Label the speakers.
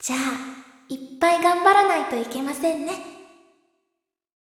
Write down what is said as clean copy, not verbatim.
Speaker 1: じゃあ、いっぱい頑張らないといけませんね。